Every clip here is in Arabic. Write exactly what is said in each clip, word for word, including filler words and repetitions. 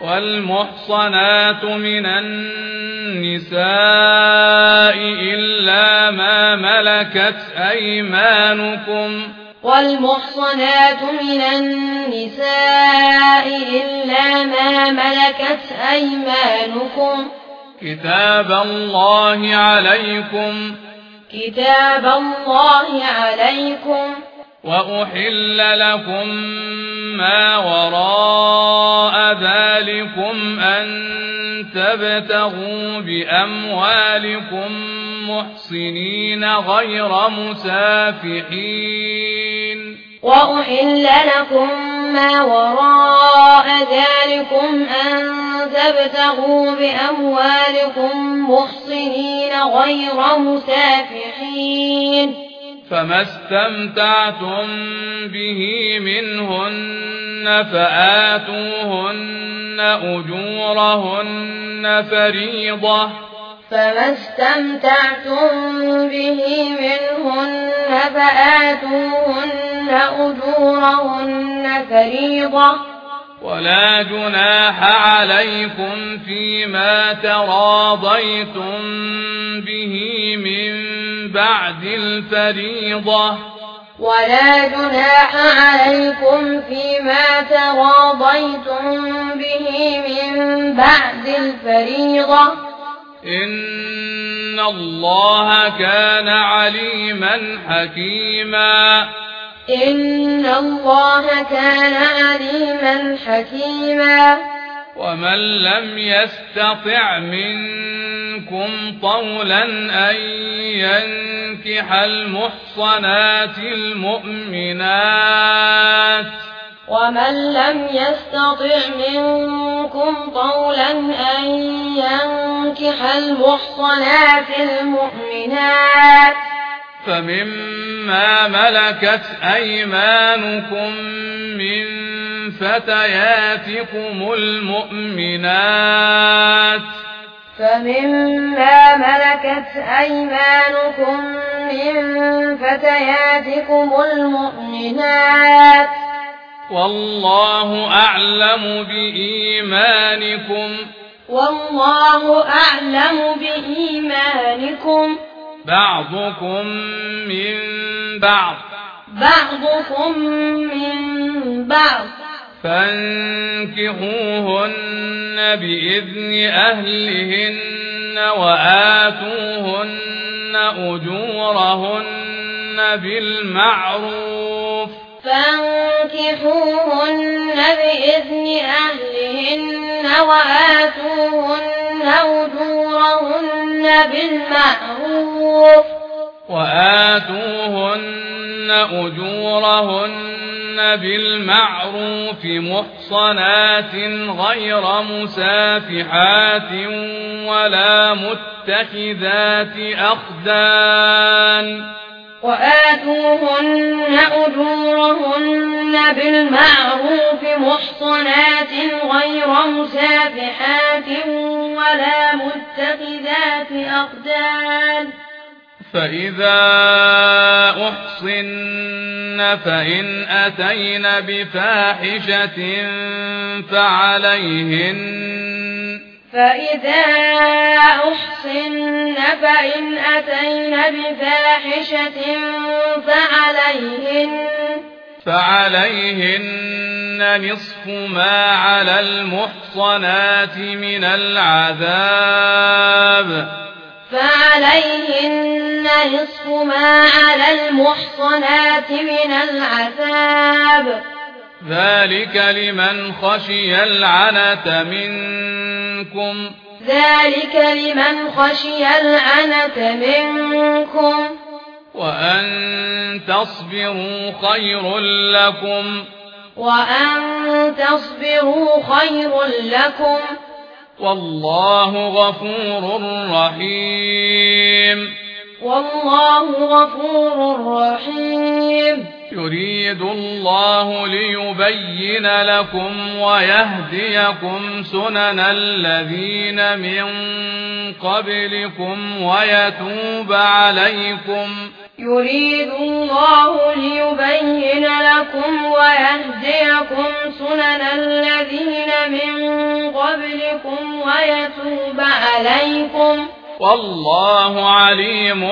والمحصنات من النساء إلا ما ملكت أيمانكم والمحصنات من النساء إلا ما ملكت أيمانكم كتاب الله عليكم كتاب الله عليكم وأحل لكم ما وراء ذلكم أن تبتغوا بأموالكم محصنين غير مسافحين وأحل لكم ما وراء ذلكم أن تبتغوا بأموالكم محصنين غير مسافحين فما استمتعتم به منهن فآتوهن أجورهن فريضة فما استمتعتم به منهن فآتوهن أجورهن فريضة ولا جناح عليكم فيما تراضيتم به من بعد الفريضة ولا جناح عليكم فيما تراضيتم به من بعد الفريضة إن الله كان عليما حكيما إن الله كان عليما حكيما ومن لم يستطع منكم طولا أن ينكح المحصنات المؤمنات ومن لم يستطع منكم طولا أن ينكح المحصنات المؤمنات فمما ملكت أيمانكم من فتياتكم المؤمنات فمما ملكت أيمانكم من فتياتكم المؤمنات والله أعلم بإيمانكم والله أعلم بإيمانكم بعضكم من بعض بعضكم من بعض فانكحوهن بإذن أهلهن وآتوهن أجورهن بالمعروف فانكحوهن بإذن أهلهن وآتوهن أجورهن بالمعروف وآتوهن أجورهن بالمعروف محصنات غير مسافحات ولا متخذات أخدان وآتوهن أجورهن بالمعروف محصنات غير مسافحات ولا متخذات أخدان فإذا أحصن فإن أتين بفاحشة فعليهن فإذا أحصن فإن أتين بفاحشة فعليهن فعليهن نصف ما على المحصنات من العذاب فعليهن نصف ما على المحصنات من العذاب ذلك لمن خشي العنة منكم ذلك لمن خشي العنة منكم وأن تصبروا خير لكم وأن تصبروا خير لكم والله غفور رحيم والله غفور رحيم يريد الله ليبين لكم ويهديكم سنن الذين من قبلكم ويتوب عليكم يريد الله ليبين لكم ويهديكم سنن الذين من بكم ويتوب عليكم والله عليم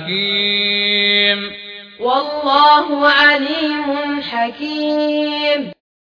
حكيم والله عليم حكيم